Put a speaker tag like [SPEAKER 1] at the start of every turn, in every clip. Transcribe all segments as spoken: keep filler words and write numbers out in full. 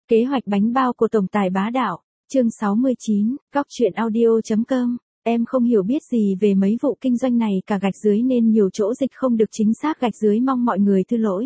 [SPEAKER 1] Kế hoạch bánh bao của tổng tài bá đạo, chương sáu mươi chín, góc chuyện audio.com. Em không hiểu biết gì về mấy vụ kinh doanh này cả gạch dưới nên nhiều chỗ dịch không được chính xác gạch dưới mong mọi người thứ lỗi.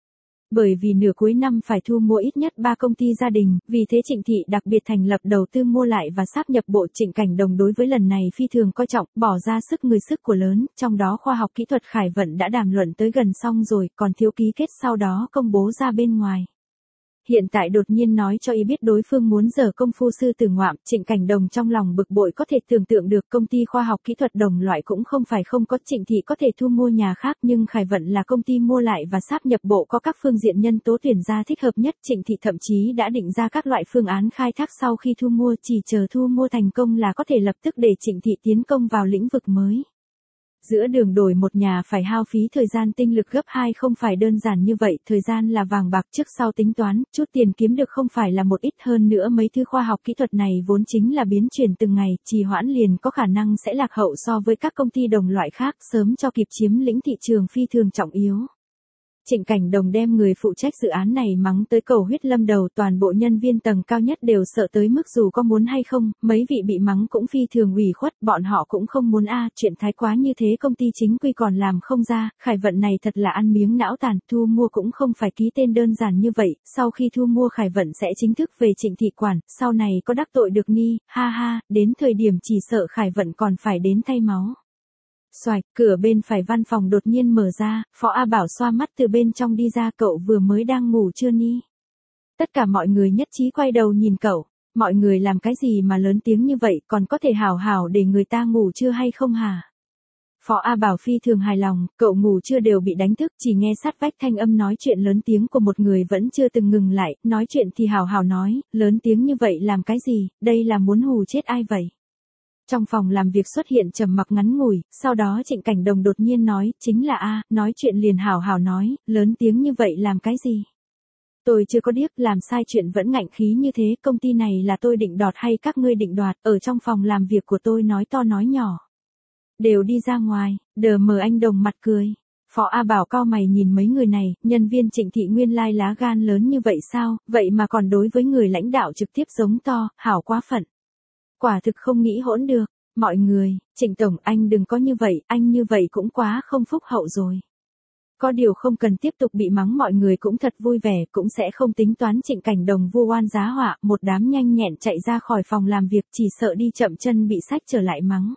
[SPEAKER 1] Bởi vì nửa cuối năm phải thu mua ít nhất ba công ty gia đình, vì thế Trịnh Thị đặc biệt thành lập đầu tư mua lại và sáp nhập bộ. Trịnh Cảnh Đồng đối với lần này phi thường coi trọng, bỏ ra sức người sức của lớn, trong đó khoa học kỹ thuật Khải Vận đã đàm luận tới gần xong rồi, còn thiếu ký kết sau đó công bố ra bên ngoài. Hiện tại đột nhiên nói cho y biết đối phương muốn giở công phu sư tử ngoạm, Trịnh Cảnh Đồng trong lòng bực bội có thể tưởng tượng được công ty khoa học kỹ thuật đồng loại cũng không phải không có. Trịnh Thị có thể thu mua nhà khác nhưng Khải Vận là công ty mua lại và sáp nhập bộ có các phương diện nhân tố tuyển ra thích hợp nhất. Trịnh Thị thậm chí đã định ra các loại phương án khai thác sau khi thu mua, chỉ chờ thu mua thành công là có thể lập tức để Trịnh Thị tiến công vào lĩnh vực mới. Giữa đường đổi một nhà phải hao phí thời gian tinh lực gấp hai không phải đơn giản như vậy, thời gian là vàng bạc, trước sau tính toán, chút tiền kiếm được không phải là một ít. Hơn nữa mấy thứ khoa học kỹ thuật này vốn chính là biến chuyển từng ngày, trì hoãn liền có khả năng sẽ lạc hậu so với các công ty đồng loại khác, sớm cho kịp chiếm lĩnh thị trường phi thường trọng yếu. Trịnh Cảnh Đồng đem người phụ trách dự án này mắng tới cầu huyết lâm đầu, toàn bộ nhân viên tầng cao nhất đều sợ tới mức dù có muốn hay không, mấy vị bị mắng cũng phi thường ủy khuất, bọn họ cũng không muốn a, chuyện thái quá như thế công ty chính quy còn làm không ra. Khải Vận này thật là ăn miếng não tàn, thu mua cũng không phải ký tên đơn giản như vậy, sau khi thu mua Khải Vận sẽ chính thức về Trịnh Thị quản, sau này có đắc tội được ni, ha ha, đến thời điểm chỉ sợ Khải Vận còn phải đến thay máu. Xoạch, cửa bên phải văn phòng đột nhiên mở ra, Phó A Bảo xoa mắt từ bên trong đi ra. Cậu vừa mới đang ngủ chưa ni? Tất cả mọi người nhất trí quay đầu nhìn cậu, mọi người làm cái gì mà lớn tiếng như vậy, còn có thể hảo hảo để người ta ngủ chưa hay không hả? Phó A Bảo phi thường hài lòng, cậu ngủ chưa đều bị đánh thức, chỉ nghe sát vách thanh âm nói chuyện lớn tiếng của một người vẫn chưa từng ngừng lại, nói chuyện thì hảo hảo nói, lớn tiếng như vậy làm cái gì, đây là muốn hù chết ai vậy? Trong phòng làm việc xuất hiện trầm mặc ngắn ngủi, sau đó Trịnh Cảnh Đồng đột nhiên nói, chính là a, nói chuyện liền hảo hảo nói, lớn tiếng như vậy làm cái gì? Tôi chưa có điếc, làm sai chuyện vẫn ngạnh khí như thế, công ty này là tôi định đoạt hay các ngươi định đoạt? Ở trong phòng làm việc của tôi nói to nói nhỏ. Đều đi ra ngoài, đờ mờ anh Đồng mặt cười. Phó A Bảo cau mày nhìn mấy người này, nhân viên Trịnh Thị nguyên lai lá gan lớn như vậy sao, vậy mà còn đối với người lãnh đạo trực tiếp giống to, hảo quá phận. Quả thực không nghĩ hỗn được, mọi người, Trịnh Tổng anh đừng có như vậy, anh như vậy cũng quá không phúc hậu rồi. Có điều không cần tiếp tục bị mắng, mọi người cũng thật vui vẻ, cũng sẽ không tính toán Trịnh Cảnh Đồng vu oan giá họa, một đám nhanh nhẹn chạy ra khỏi phòng làm việc, chỉ sợ đi chậm chân bị sách trở lại mắng.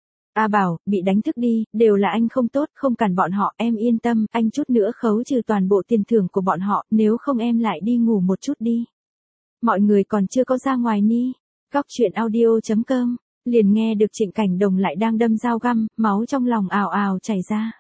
[SPEAKER 1] A Bảo, bị đánh thức đi, đều là anh không tốt, không cản bọn họ, em yên tâm, anh chút nữa khấu trừ toàn bộ tiền thưởng của bọn họ, nếu không em lại đi ngủ một chút đi. Mọi người còn chưa có ra ngoài ni. Góc chuyện audio.com, liền nghe được Trịnh Cảnh Đồng lại đang đâm dao găm, máu trong lòng ào ào chảy ra.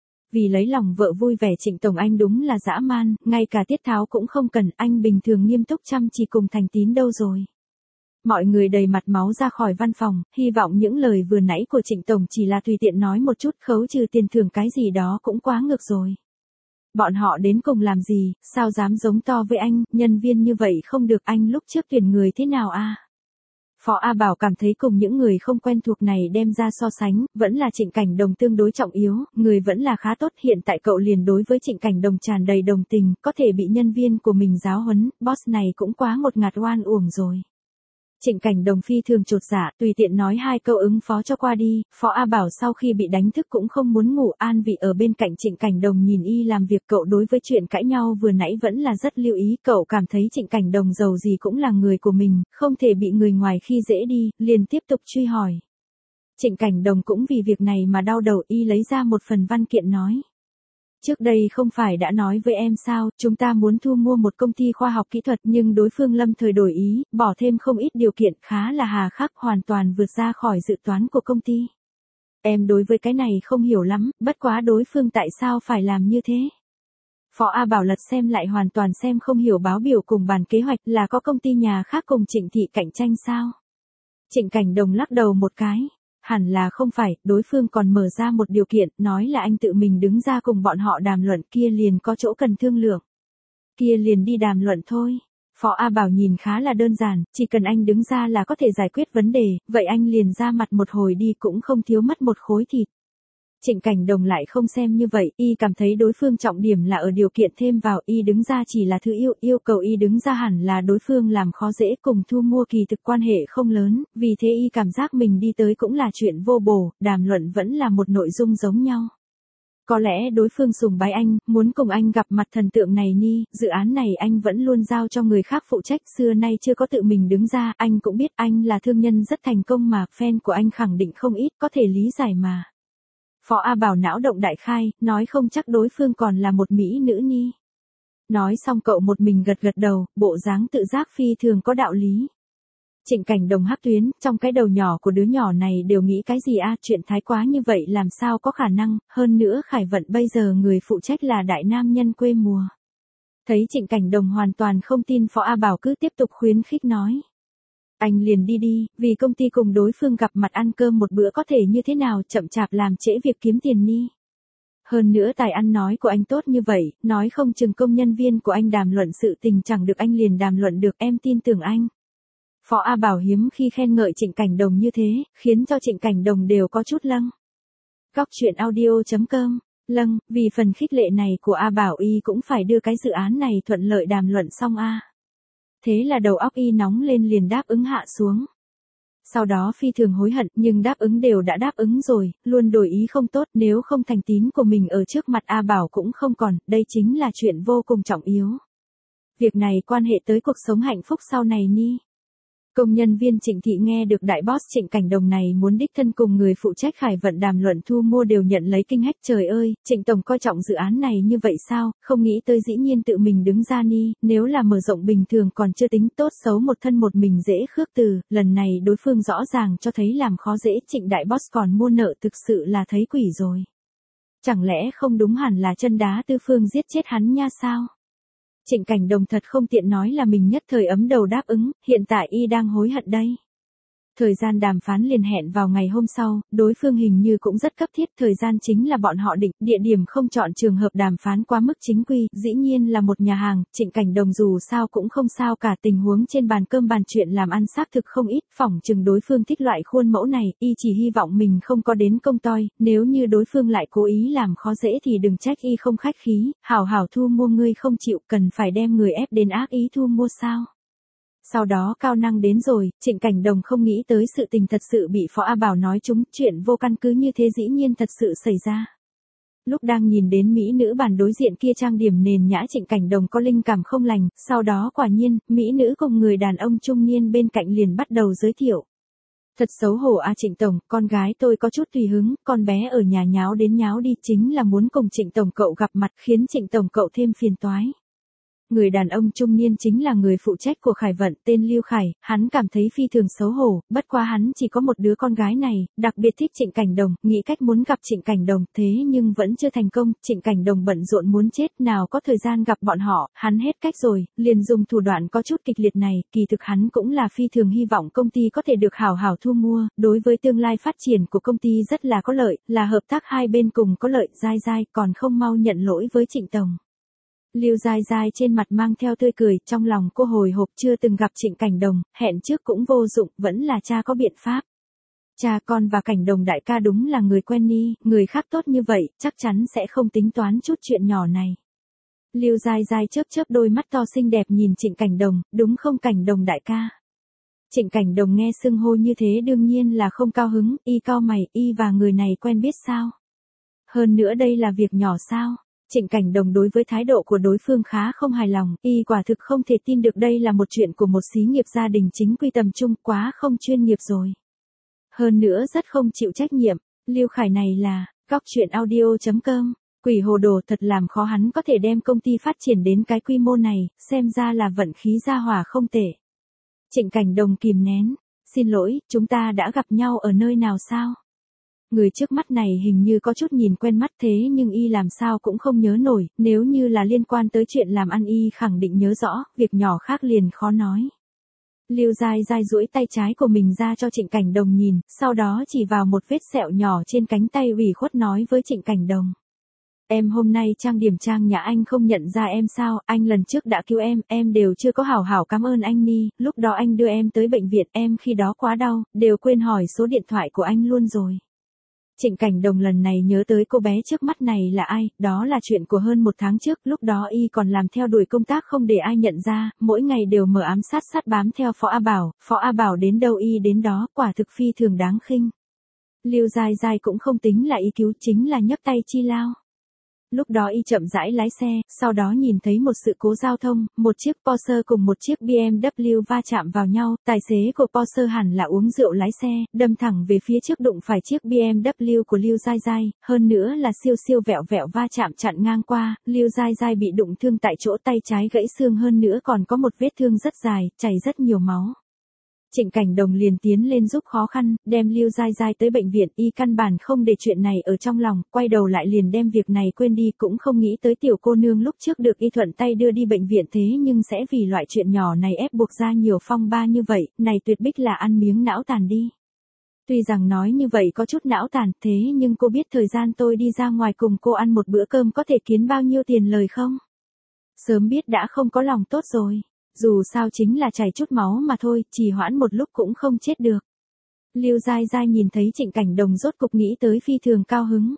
[SPEAKER 1] Vì lấy lòng vợ vui vẻ Trịnh Tổng anh đúng là dã man, ngay cả tiết tháo cũng không cần, anh bình thường nghiêm túc chăm chỉ cùng Thành Tín đâu rồi. Mọi người đầy mặt máu ra khỏi văn phòng, hy vọng những lời vừa nãy của Trịnh Tổng chỉ là tùy tiện nói một chút, khấu trừ tiền thưởng cái gì đó cũng quá ngược rồi. Bọn họ đến cùng làm gì, sao dám giống to với anh, nhân viên như vậy không được, anh lúc trước tuyển người thế nào a? Phó A Bảo cảm thấy cùng những người không quen thuộc này đem ra so sánh, vẫn là Trịnh Cảnh Đồng tương đối trọng yếu, người vẫn là khá tốt. Hiện tại cậu liền đối với Trịnh Cảnh Đồng tràn đầy đồng tình, có thể bị nhân viên của mình giáo huấn, boss này cũng quá ngột ngạt oan uổng rồi. Trịnh Cảnh Đồng phi thường chột dạ, tùy tiện nói hai câu ứng phó cho qua đi. Phó A Bảo sau khi bị đánh thức cũng không muốn ngủ, an vị ở bên cạnh Trịnh Cảnh Đồng nhìn y làm việc. Cậu đối với chuyện cãi nhau vừa nãy vẫn là rất lưu ý, cậu cảm thấy Trịnh Cảnh Đồng giàu gì cũng là người của mình, không thể bị người ngoài khi dễ đi, liền tiếp tục truy hỏi. Trịnh Cảnh Đồng cũng vì việc này mà đau đầu, y lấy ra một phần văn kiện nói. Trước đây không phải đã nói với em sao, chúng ta muốn thu mua một công ty khoa học kỹ thuật nhưng đối phương lâm thời đổi ý, bỏ thêm không ít điều kiện khá là hà khắc, hoàn toàn vượt ra khỏi dự toán của công ty. Em đối với cái này không hiểu lắm, bất quá đối phương tại sao phải làm như thế? Phó A Bảo lật xem lại hoàn toàn xem không hiểu, báo biểu cùng bàn kế hoạch là có công ty nhà khác cùng Trịnh Thị cạnh tranh sao? Trịnh Cảnh Đồng lắc đầu một cái. Hẳn là không phải, đối phương còn mở ra một điều kiện, nói là anh tự mình đứng ra cùng bọn họ đàm luận, kia liền có chỗ cần thương lượng. Kia liền đi đàm luận thôi. Phó A Bảo nhìn khá là đơn giản, chỉ cần anh đứng ra là có thể giải quyết vấn đề, vậy anh liền ra mặt một hồi đi cũng không thiếu mất một khối thịt. Trịnh Cảnh Đồng lại không xem như vậy, y cảm thấy đối phương trọng điểm là ở điều kiện thêm vào, y đứng ra chỉ là thứ yêu, yêu cầu y đứng ra hẳn là đối phương làm khó dễ, cùng thu mua kỳ thực quan hệ không lớn, vì thế y cảm giác mình đi tới cũng là chuyện vô bổ, đàm luận vẫn là một nội dung giống nhau. Có lẽ đối phương sùng bái anh, muốn cùng anh gặp mặt thần tượng này ni, dự án này anh vẫn luôn giao cho người khác phụ trách, xưa nay chưa có tự mình đứng ra, anh cũng biết anh là thương nhân rất thành công mà, fan của anh khẳng định không ít, có thể lý giải mà. Phó A Bảo não động đại khai, nói không chắc đối phương còn là một mỹ nữ ni. Nói xong cậu một mình gật gật đầu, bộ dáng tự giác phi thường có đạo lý. Trịnh Cảnh Đồng hắc tuyến, trong cái đầu nhỏ của đứa nhỏ này đều nghĩ cái gì a, chuyện thái quá như vậy làm sao có khả năng, hơn nữa Khải Vận bây giờ người phụ trách là đại nam nhân quê mùa. Thấy Trịnh Cảnh Đồng hoàn toàn không tin, Phó A Bảo cứ tiếp tục khuyến khích nói. Anh liền đi đi, vì công ty cùng đối phương gặp mặt ăn cơm một bữa có thể như thế nào, chậm chạp làm trễ việc kiếm tiền ni. Hơn nữa tài ăn nói của anh tốt như vậy, nói không chừng công nhân viên của anh đàm luận sự tình chẳng được anh liền đàm luận được, em tin tưởng anh. Phó A Bảo hiếm khi khen ngợi Trịnh Cảnh Đồng như thế, khiến cho Trịnh Cảnh Đồng đều có chút lâng. Góc truyện audio chấm com, lâng, vì phần khích lệ này của A Bảo y cũng phải đưa cái dự án này thuận lợi đàm luận xong a. Thế là đầu óc y nóng lên liền đáp ứng hạ xuống. Sau đó phi thường hối hận, nhưng đáp ứng đều đã đáp ứng rồi, luôn đổi ý không tốt, nếu không thành tín của mình ở trước mặt A Bảo cũng không còn, đây chính là chuyện vô cùng trọng yếu. Việc này quan hệ tới cuộc sống hạnh phúc sau này ni. Công nhân viên Trịnh Thị nghe được đại boss Trịnh Cảnh Đồng này muốn đích thân cùng người phụ trách Khải Vận đàm luận thu mua đều nhận lấy kinh hách, trời ơi, Trịnh Tổng coi trọng dự án này như vậy sao, không nghĩ tới dĩ nhiên tự mình đứng ra ni, nếu là mở rộng bình thường còn chưa tính, tốt xấu một thân một mình dễ khước từ, lần này đối phương rõ ràng cho thấy làm khó dễ, Trịnh đại boss còn mua nợ, thực sự là thấy quỷ rồi. Chẳng lẽ không đúng hẳn là chân đá tư phương giết chết hắn nha sao? Trịnh Cảnh Đồng thật không tiện nói là mình nhất thời ấm đầu đáp ứng, hiện tại y đang hối hận đây. Thời gian đàm phán liền hẹn vào ngày hôm sau, đối phương hình như cũng rất cấp thiết, thời gian chính là bọn họ định, địa điểm không chọn trường hợp đàm phán quá mức chính quy, dĩ nhiên là một nhà hàng, Trịnh Cảnh Đồng dù sao cũng không sao cả, tình huống trên bàn cơm bàn chuyện làm ăn xác thực không ít, phỏng chừng đối phương thích loại khuôn mẫu này, y chỉ hy vọng mình không có đến công toi, nếu như đối phương lại cố ý làm khó dễ thì đừng trách y không khách khí, hảo hảo thu mua ngươi không chịu, cần phải đem người ép đến ác ý thu mua sao. Sau đó cao năng đến rồi, Trịnh Cảnh Đồng không nghĩ tới sự tình thật sự bị Phó A Bảo nói trúng, chuyện vô căn cứ như thế dĩ nhiên thật sự xảy ra. Lúc đang nhìn đến mỹ nữ bàn đối diện kia trang điểm nền nhã, Trịnh Cảnh Đồng có linh cảm không lành, sau đó quả nhiên, mỹ nữ cùng người đàn ông trung niên bên cạnh liền bắt đầu giới thiệu. Thật xấu hổ a Trịnh Tổng, con gái tôi có chút tùy hứng, con bé ở nhà nháo đến nháo đi, chính là muốn cùng Trịnh Tổng cậu gặp mặt, khiến Trịnh Tổng cậu thêm phiền toái. Người đàn ông trung niên chính là người phụ trách của Khải Vận, tên Lưu Khải, hắn cảm thấy phi thường xấu hổ, bất quá hắn chỉ có một đứa con gái này, đặc biệt thích Trịnh Cảnh Đồng, nghĩ cách muốn gặp Trịnh Cảnh Đồng, thế nhưng vẫn chưa thành công, Trịnh Cảnh Đồng bận rộn muốn chết, nào có thời gian gặp bọn họ, hắn hết cách rồi, liền dùng thủ đoạn có chút kịch liệt này, kỳ thực hắn cũng là phi thường hy vọng công ty có thể được hảo hảo thu mua, đối với tương lai phát triển của công ty rất là có lợi, là hợp tác hai bên cùng có lợi, dai dai, còn không mau nhận lỗi với Trịnh Tổng. Lưu Giai Giai trên mặt mang theo tươi cười, trong lòng cô hồi hộp, chưa từng gặp Trịnh Cảnh Đồng, hẹn trước cũng vô dụng, vẫn là cha có biện pháp. Cha con và Cảnh Đồng đại ca đúng là người quen ni, người khác tốt như vậy, chắc chắn sẽ không tính toán chút chuyện nhỏ này. Lưu Giai Giai chớp chớp đôi mắt to xinh đẹp nhìn Trịnh Cảnh Đồng, đúng không Cảnh Đồng đại ca? Trịnh Cảnh Đồng nghe xưng hô như thế đương nhiên là không cao hứng, y cao mày, y và người này quen biết sao? Hơn nữa đây là việc nhỏ sao? Trịnh Cảnh Đồng đối với thái độ của đối phương khá không hài lòng, y quả thực không thể tin được đây là một chuyện của một xí nghiệp gia đình chính quy tầm trung, quá không chuyên nghiệp rồi. Hơn nữa rất không chịu trách nhiệm, Lưu Khải này là, góc truyện audio chấm com, quỷ hồ đồ thật làm khó hắn có thể đem công ty phát triển đến cái quy mô này, xem ra là vận khí gia hỏa không tệ. Trịnh Cảnh Đồng kìm nén, xin lỗi, chúng ta đã gặp nhau ở nơi nào sao? Người trước mắt này hình như có chút nhìn quen mắt thế nhưng y làm sao cũng không nhớ nổi, nếu như là liên quan tới chuyện làm ăn y khẳng định nhớ rõ, việc nhỏ khác liền khó nói. Lưu Giai Giai duỗi tay trái của mình ra cho Trịnh Cảnh Đồng nhìn, sau đó chỉ vào một vết sẹo nhỏ trên cánh tay ủy khuất nói với Trịnh Cảnh Đồng. Em hôm nay trang điểm trang nhã anh không nhận ra em sao, anh lần trước đã cứu em, em đều chưa có hảo hảo cảm ơn anh ni, lúc đó anh đưa em tới bệnh viện, em khi đó quá đau, đều quên hỏi số điện thoại của anh luôn rồi. Trịnh Cảnh Đồng lần này nhớ tới cô bé trước mắt này là ai, đó là chuyện của hơn một tháng trước, lúc đó y còn làm theo đuổi công tác không để ai nhận ra, mỗi ngày đều mở ám sát sát bám theo Phó A Bảo, Phó A Bảo đến đâu y đến đó, quả thực phi thường đáng khinh. Lưu Giai Giai cũng không tính là y cứu, chính là nhấc tay chi lao. Lúc đó y chậm rãi lái xe, sau đó nhìn thấy một sự cố giao thông, một chiếc Porsche cùng một chiếc bê em vê va chạm vào nhau, tài xế của Porsche hẳn là uống rượu lái xe, đâm thẳng về phía trước đụng phải chiếc bê em vê của Lưu Giai Giai, hơn nữa là siêu siêu vẹo vẹo va chạm chặn ngang qua, Lưu Giai Giai bị đụng thương tại chỗ, tay trái gãy xương, hơn nữa còn có một vết thương rất dài, chảy rất nhiều máu. Trịnh Cảnh Đồng liền tiến lên giúp khó khăn, đem Lưu Giai Giai tới bệnh viện, y căn bản không để chuyện này ở trong lòng, quay đầu lại liền đem việc này quên đi, cũng không nghĩ tới tiểu cô nương lúc trước được y thuận tay đưa đi bệnh viện, thế nhưng sẽ vì loại chuyện nhỏ này ép buộc ra nhiều phong ba như vậy, này tuyệt bích là ăn miếng não tàn đi. Tuy rằng nói như vậy có chút não tàn, thế nhưng cô biết thời gian tôi đi ra ngoài cùng cô ăn một bữa cơm có thể kiếm bao nhiêu tiền lời không? Sớm biết đã không có lòng tốt rồi. Dù sao chính là chảy chút máu mà thôi, trì hoãn một lúc cũng không chết được. Lưu Giai Giai nhìn thấy Trịnh Cảnh Đồng rốt cục nghĩ tới phi thường cao hứng.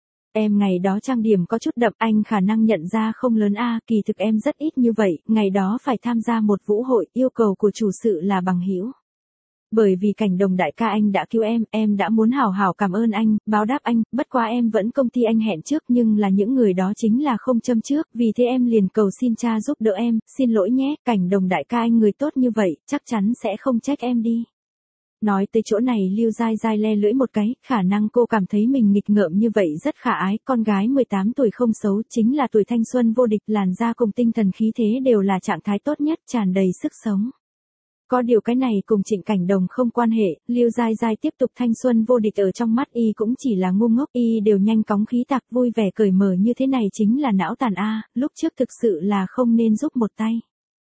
[SPEAKER 1] Em ngày đó trang điểm có chút đậm, anh khả năng nhận ra không lớn a, kỳ thực em rất ít như vậy, ngày đó phải tham gia một vũ hội, yêu cầu của chủ sự là bằng hữu. Bởi vì Cảnh Đồng đại ca anh đã cứu em, em đã muốn hảo hảo cảm ơn anh, báo đáp anh, bất quá em vẫn công ty anh hẹn trước nhưng là những người đó chính là không châm trước, vì thế em liền cầu xin cha giúp đỡ em, xin lỗi nhé, Cảnh Đồng đại ca anh người tốt như vậy, chắc chắn sẽ không trách em đi. Nói tới chỗ này Lưu Giai Giai le lưỡi một cái, khả năng cô cảm thấy mình nghịch ngợm như vậy rất khả ái, con gái mười tám tuổi không xấu, chính là tuổi thanh xuân vô địch, làn da cùng tinh thần khí thế đều là trạng thái tốt nhất, tràn đầy sức sống. Có điều cái này cùng Trịnh Cảnh Đồng không quan hệ, Lưu Giai Giai tiếp tục thanh xuân vô địch, ở trong mắt y cũng chỉ là ngu ngốc, y đều nhanh cóng khí tạc vui vẻ cởi mở như thế này chính là não tàn a, lúc trước thực sự là không nên giúp một tay.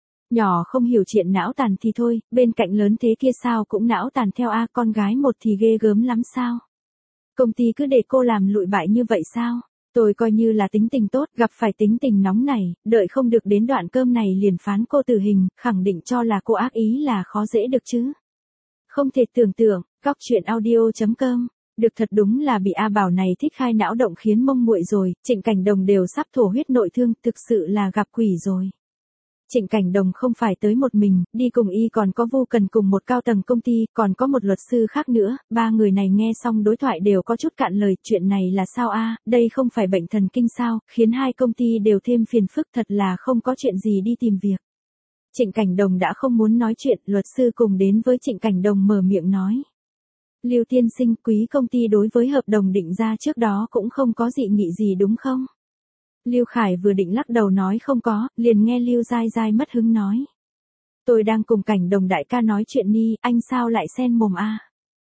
[SPEAKER 1] Nhỏ không hiểu chuyện não tàn thì thôi, bên cạnh lớn thế kia sao cũng não tàn theo a, con gái một thì ghê gớm lắm sao? Công ty cứ để cô làm lụi bại như vậy sao? Tôi coi như là tính tình tốt, gặp phải tính tình nóng này, đợi không được đến đoạn cơm này liền phán cô tử hình, khẳng định cho là cô ác ý là khó dễ được chứ. Không thể tưởng tượng, góc truyện audio chấm com. Được, thật đúng là bị A Bảo này thích khai não động khiến mông muội rồi, Trịnh Cảnh Đồng đều sắp thổ huyết nội thương, thực sự là gặp quỷ rồi. Trịnh Cảnh Đồng không phải tới một mình, đi cùng y còn có Vu Cần cùng một cao tầng công ty, còn có một luật sư khác nữa, ba người này nghe xong đối thoại đều có chút cạn lời, chuyện này là sao a, đây không phải bệnh thần kinh sao, khiến hai công ty đều thêm phiền phức, thật là không có chuyện gì đi tìm việc. Trịnh Cảnh Đồng đã không muốn nói chuyện, luật sư cùng đến với Trịnh Cảnh Đồng mở miệng nói. Lưu tiên sinh, quý công ty đối với hợp đồng định ra trước đó cũng không có dị nghị gì đúng không? Lưu Khải vừa định lắc đầu nói không có, liền nghe Lưu Giai Giai mất hứng nói. Tôi đang cùng Cảnh Đồng đại ca nói chuyện đi, anh sao lại xen mồm a?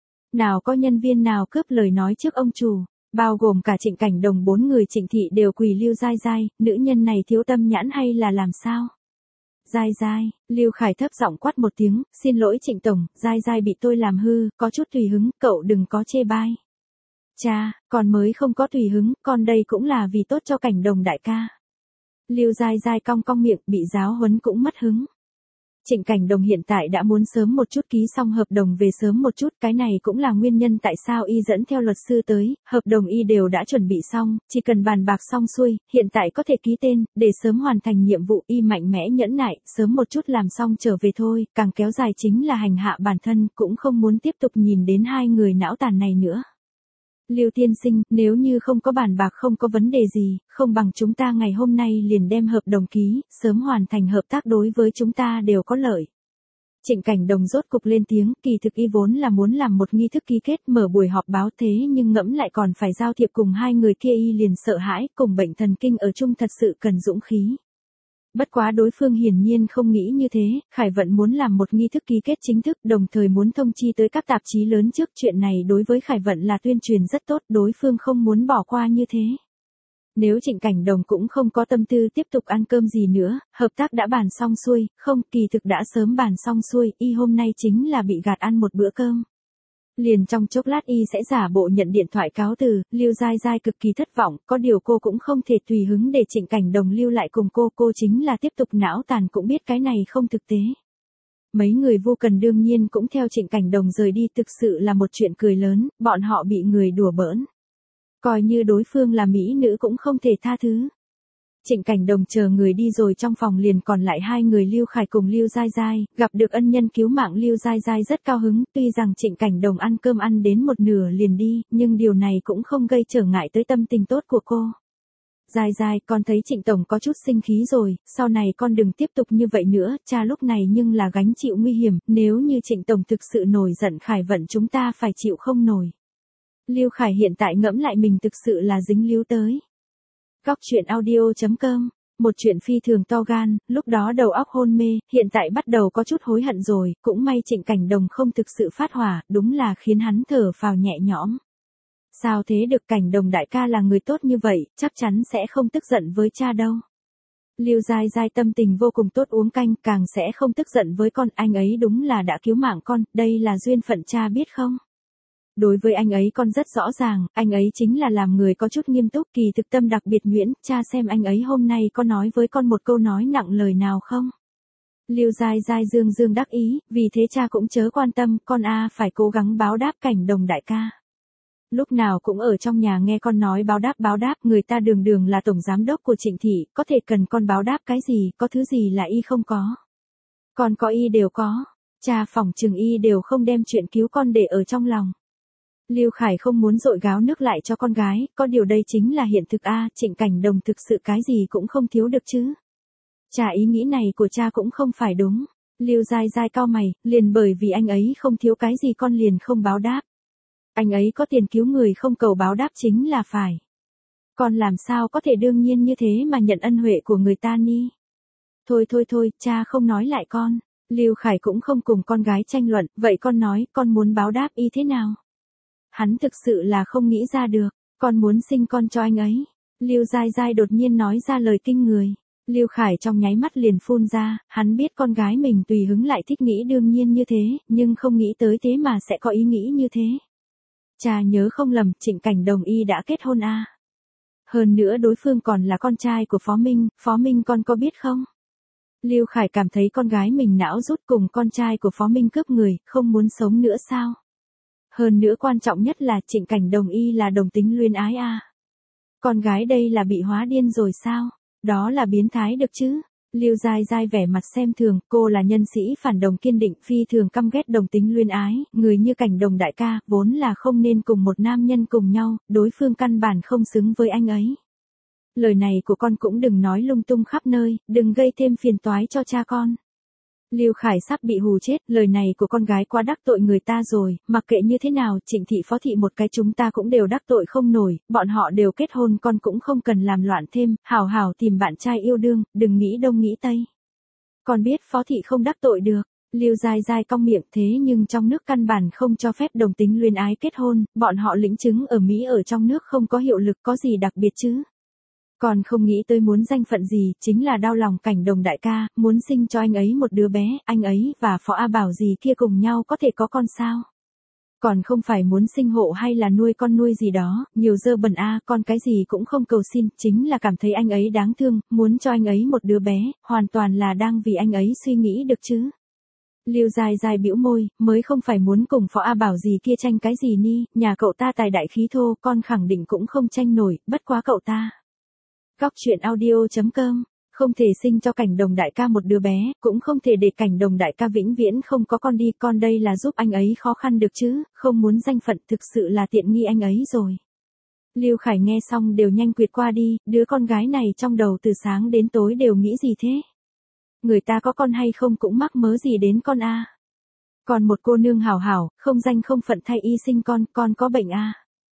[SPEAKER 1] Nào có nhân viên nào cướp lời nói trước ông chủ, bao gồm cả Trịnh Cảnh Đồng, bốn người Trịnh thị đều quỳ Lưu Giai Giai, nữ nhân này thiếu tâm nhãn hay là làm sao? Giai Giai, Lưu Khải thấp giọng quát một tiếng, xin lỗi Trịnh tổng, Giai Giai bị tôi làm hư, có chút tùy hứng, cậu đừng có chê bai. Cha, con mới không có tùy hứng, con đây cũng là vì tốt cho Cảnh Đồng đại ca. Lưu Giai Giai cong cong miệng, bị giáo huấn cũng mất hứng. Trịnh Cảnh Đồng hiện tại đã muốn sớm một chút ký xong hợp đồng về sớm một chút, cái này cũng là nguyên nhân tại sao y dẫn theo luật sư tới, hợp đồng y đều đã chuẩn bị xong, chỉ cần bàn bạc xong xuôi, hiện tại có thể ký tên, để sớm hoàn thành nhiệm vụ, y mạnh mẽ nhẫn nại, sớm một chút làm xong trở về thôi, càng kéo dài chính là hành hạ bản thân, cũng không muốn tiếp tục nhìn đến hai người não tàn này nữa. Lưu tiên sinh, nếu như không có bàn bạc không có vấn đề gì, không bằng chúng ta ngày hôm nay liền đem hợp đồng ký, sớm hoàn thành hợp tác đối với chúng ta đều có lợi. Trịnh Cảnh Đồng rốt cục lên tiếng, kỳ thực y vốn là muốn làm một nghi thức ký kết mở buổi họp báo, thế nhưng ngẫm lại còn phải giao thiệp cùng hai người kia y liền sợ hãi, cùng bệnh thần kinh ở chung thật sự cần dũng khí. Bất quá đối phương hiển nhiên không nghĩ như thế, Khải Vận muốn làm một nghi thức ký kết chính thức, đồng thời muốn thông chi tới các tạp chí lớn trước, chuyện này đối với Khải Vận là tuyên truyền rất tốt, đối phương không muốn bỏ qua như thế. Nếu Trịnh Cảnh Đồng cũng không có tâm tư tiếp tục ăn cơm gì nữa, hợp tác đã bàn xong xuôi, không, kỳ thực đã sớm bàn xong xuôi, y hôm nay chính là bị gạt ăn một bữa cơm. Liền trong chốc lát y sẽ giả bộ nhận điện thoại cáo từ, Lưu Giai Giai cực kỳ thất vọng, có điều cô cũng không thể tùy hứng để Trịnh Cảnh Đồng lưu lại cùng cô, cô chính là tiếp tục não tàn cũng biết cái này không thực tế. Mấy người Vu Cần đương nhiên cũng theo Trịnh Cảnh Đồng rời đi, thực sự là một chuyện cười lớn, bọn họ bị người đùa bỡn. Coi như đối phương là mỹ nữ cũng không thể tha thứ. Trịnh Cảnh Đồng chờ người đi rồi, trong phòng liền còn lại hai người Lưu Khải cùng Lưu Giai Giai, gặp được ân nhân cứu mạng Lưu Giai Giai rất cao hứng, tuy rằng Trịnh Cảnh Đồng ăn cơm ăn đến một nửa liền đi, nhưng điều này cũng không gây trở ngại tới tâm tình tốt của cô. Giai Giai, con thấy Trịnh Tổng có chút sinh khí rồi, sau này con đừng tiếp tục như vậy nữa, cha lúc này nhưng là gánh chịu nguy hiểm, nếu như Trịnh Tổng thực sự nổi giận Khải vận chúng ta phải chịu không nổi. Lưu Khải hiện tại ngẫm lại mình thực sự là dính líu tới. Góc truyện audio chấm com, một chuyện phi thường to gan, lúc đó đầu óc hôn mê, hiện tại bắt đầu có chút hối hận rồi, cũng may Trịnh Cảnh Đồng không thực sự phát hỏa, đúng là khiến hắn thở phào nhẹ nhõm. Sao thế được, Cảnh Đồng đại ca là người tốt như vậy, chắc chắn sẽ không tức giận với cha đâu. Lưu Giai Giai tâm tình vô cùng tốt, uống canh, càng sẽ không tức giận với con, anh ấy đúng là đã cứu mạng con, đây là duyên phận cha biết không? Đối với anh ấy con rất rõ ràng, anh ấy chính là làm người có chút nghiêm túc, kỳ thực tâm đặc biệt nhuyễn, cha xem anh ấy hôm nay có nói với con một câu nói nặng lời nào không? Lưu Giai Giai dương dương đắc ý, vì thế cha cũng chớ quan tâm, con a phải cố gắng báo đáp Cảnh Đồng đại ca. Lúc nào cũng ở trong nhà nghe con nói báo đáp báo đáp, người ta đường đường là tổng giám đốc của Trịnh thị, có thể cần con báo đáp cái gì, có thứ gì là y không có. Con có y đều có, cha phỏng chừng y đều không đem chuyện cứu con để ở trong lòng. Lưu Khải không muốn dội gáo nước lại cho con gái, có điều đây chính là hiện thực a, Trịnh Cảnh Đồng thực sự cái gì cũng không thiếu được chứ. Cha, ý nghĩ này của cha cũng không phải đúng. Lưu Giai Giai cau mày, liền bởi vì anh ấy không thiếu cái gì con liền không báo đáp. Anh ấy có tiền cứu người không cầu báo đáp chính là phải. Con làm sao có thể đương nhiên như thế mà nhận ân huệ của người ta ni. Thôi thôi thôi, cha không nói lại con. Lưu Khải cũng không cùng con gái tranh luận, vậy con nói, con muốn báo đáp y thế nào? Hắn thực sự là không nghĩ ra được, con muốn sinh con cho anh ấy. Lưu Giai Giai đột nhiên nói ra lời kinh người. Lưu Khải trong nháy mắt liền phun ra, hắn biết con gái mình tùy hứng lại thích nghĩ đương nhiên như thế, nhưng không nghĩ tới thế mà sẽ có ý nghĩ như thế. Cha nhớ không lầm, Trịnh Cảnh Đồng y đã kết hôn a. Hơn nữa đối phương còn là con trai của Phó Minh, Phó Minh con có biết không? Lưu Khải cảm thấy con gái mình não rút cùng con trai của Phó Minh cướp người, không muốn sống nữa sao? Hơn nữa quan trọng nhất là Trịnh Cảnh Đồng y là đồng tính luyến ái a. Con gái đây là bị hóa điên rồi sao? Đó là biến thái được chứ? Lưu Giai Giai vẻ mặt xem thường, cô là nhân sĩ phản đồng kiên định, phi thường căm ghét đồng tính luyến ái, người như Cảnh Đồng đại ca, vốn là không nên cùng một nam nhân cùng nhau, đối phương căn bản không xứng với anh ấy. Lời này của con cũng đừng nói lung tung khắp nơi, đừng gây thêm phiền toái cho cha con. Lưu Khải sắp bị hù chết, lời này của con gái quá đắc tội người ta rồi, mặc kệ như thế nào, Trịnh thị Phó thị một cái chúng ta cũng đều đắc tội không nổi, bọn họ đều kết hôn, con cũng không cần làm loạn thêm, hảo hảo tìm bạn trai yêu đương, đừng nghĩ đông nghĩ tây. Con biết Phó thị không đắc tội được. Lưu Giai Giai cong miệng, thế nhưng trong nước căn bản không cho phép đồng tính luyến ái kết hôn, bọn họ lĩnh chứng ở Mỹ ở trong nước không có hiệu lực, có gì đặc biệt chứ? Còn không nghĩ tới muốn danh phận gì, chính là đau lòng Cảnh Đồng đại ca, muốn sinh cho anh ấy một đứa bé, anh ấy và Phó A Bảo gì kia cùng nhau có thể có con sao? Còn không phải muốn sinh hộ hay là nuôi con nuôi gì đó, nhiều dơ bẩn a, con cái gì cũng không cầu xin, chính là cảm thấy anh ấy đáng thương, muốn cho anh ấy một đứa bé, hoàn toàn là đang vì anh ấy suy nghĩ được chứ. Lưu Giai Giai bĩu môi, mới không phải muốn cùng Phó A Bảo gì kia tranh cái gì ni, nhà cậu ta tài đại khí thô, con khẳng định cũng không tranh nổi, bất quá cậu ta. Góc truyện audio chấm com, không thể sinh cho Cảnh Đồng đại ca một đứa bé, cũng không thể để Cảnh Đồng đại ca vĩnh viễn không có con đi, con đây là giúp anh ấy khó khăn được chứ, không muốn danh phận thực sự là tiện nghi anh ấy rồi. Lưu Khải nghe xong đều nhanh quyệt qua đi, đứa con gái này trong đầu từ sáng đến tối đều nghĩ gì thế? Người ta có con hay không cũng mắc mớ gì đến con a. Còn một cô nương hảo hảo, không danh không phận thay y sinh con, con có bệnh a.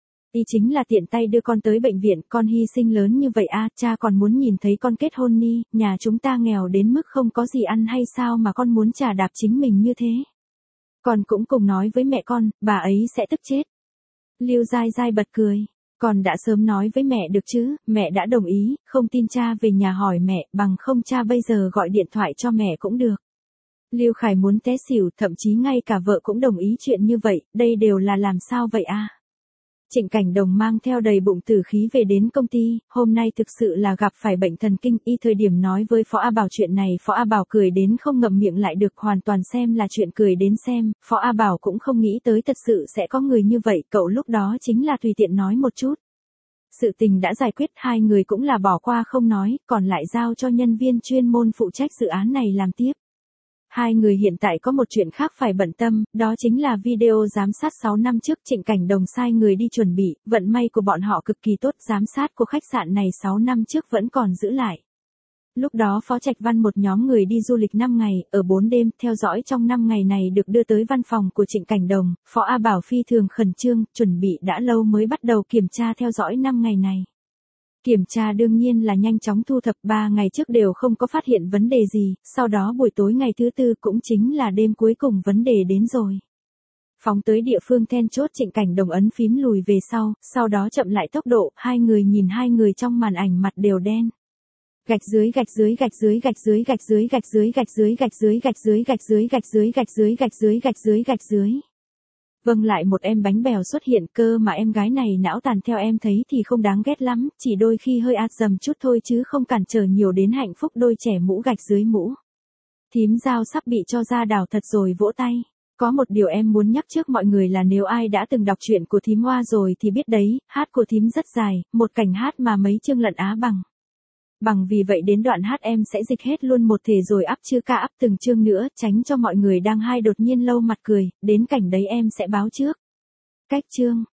[SPEAKER 1] Y chính là tiện tay đưa con tới bệnh viện, con hy sinh lớn như vậy a, cha còn muốn nhìn thấy con kết hôn ni, nhà chúng ta nghèo đến mức không có gì ăn hay sao mà con muốn chà đạp chính mình như thế. Con cũng cùng nói với mẹ con, bà ấy sẽ tức chết. Lưu Giai Giai bật cười, con đã sớm nói với mẹ được chứ, mẹ đã đồng ý, không tin cha về nhà hỏi mẹ, bằng không cha bây giờ gọi điện thoại cho mẹ cũng được. Lưu Khải muốn té xỉu, thậm chí ngay cả vợ cũng đồng ý chuyện như vậy, đây đều là làm sao vậy a? Trịnh Cảnh Đồng mang theo đầy bụng tử khí về đến công ty, hôm nay thực sự là gặp phải bệnh thần kinh, y thời điểm nói với Phó A Bảo chuyện này, Phó A Bảo cười đến không ngậm miệng lại được, hoàn toàn xem là chuyện cười đến xem, Phó A Bảo cũng không nghĩ tới thật sự sẽ có người như vậy, cậu lúc đó chính là tùy tiện nói một chút. Sự tình đã giải quyết, hai người cũng là bỏ qua không nói, còn lại giao cho nhân viên chuyên môn phụ trách dự án này làm tiếp. Hai người hiện tại có một chuyện khác phải bận tâm, đó chính là video giám sát sáu năm trước Trịnh Cảnh Đồng sai người đi chuẩn bị, vận may của bọn họ cực kỳ tốt, giám sát của khách sạn này sáu năm trước vẫn còn giữ lại. Lúc đó Phó Trạch Văn một nhóm người đi du lịch năm ngày, ở bốn đêm, theo dõi trong năm ngày này được đưa tới văn phòng của Trịnh Cảnh Đồng, Phó A Bảo phi thường khẩn trương, chuẩn bị đã lâu mới bắt đầu kiểm tra theo dõi năm ngày này. Kiểm tra đương nhiên là nhanh chóng thu thập, ba ngày trước đều không có phát hiện vấn đề gì, sau đó buổi tối ngày thứ tư cũng chính là đêm cuối cùng vấn đề đến rồi. Phóng tới địa phương then chốt, Trịnh Cảnh Đồng ấn phím lùi về sau, sau đó chậm lại tốc độ, hai người nhìn hai người trong màn ảnh mặt đều đen. Gạch dưới gạch dưới gạch dưới gạch dưới gạch dưới gạch dưới gạch dưới gạch dưới gạch dưới gạch dưới gạch dưới gạch dưới gạch dưới gạch dưới gạch dưới. Vâng, lại một em bánh bèo xuất hiện, cơ mà em gái này não tàn, theo em thấy thì không đáng ghét lắm, chỉ đôi khi hơi ạt dầm chút thôi chứ không cản trở nhiều đến hạnh phúc đôi trẻ mũ gạch dưới mũ. Thím Giao sắp bị cho ra đảo thật rồi, vỗ tay. Có một điều em muốn nhắc trước mọi người là nếu ai đã từng đọc truyện của thím Hoa rồi thì biết đấy, hát của thím rất dài, một cảnh hát mà mấy chương lận Á bằng. Bằng vì vậy đến đoạn hát em sẽ dịch hết luôn một thể rồi ắp chữ ca ắp từng chương nữa, tránh cho mọi người đang hai đột nhiên lâu mặt cười, đến cảnh đấy em sẽ báo trước. Cách chương,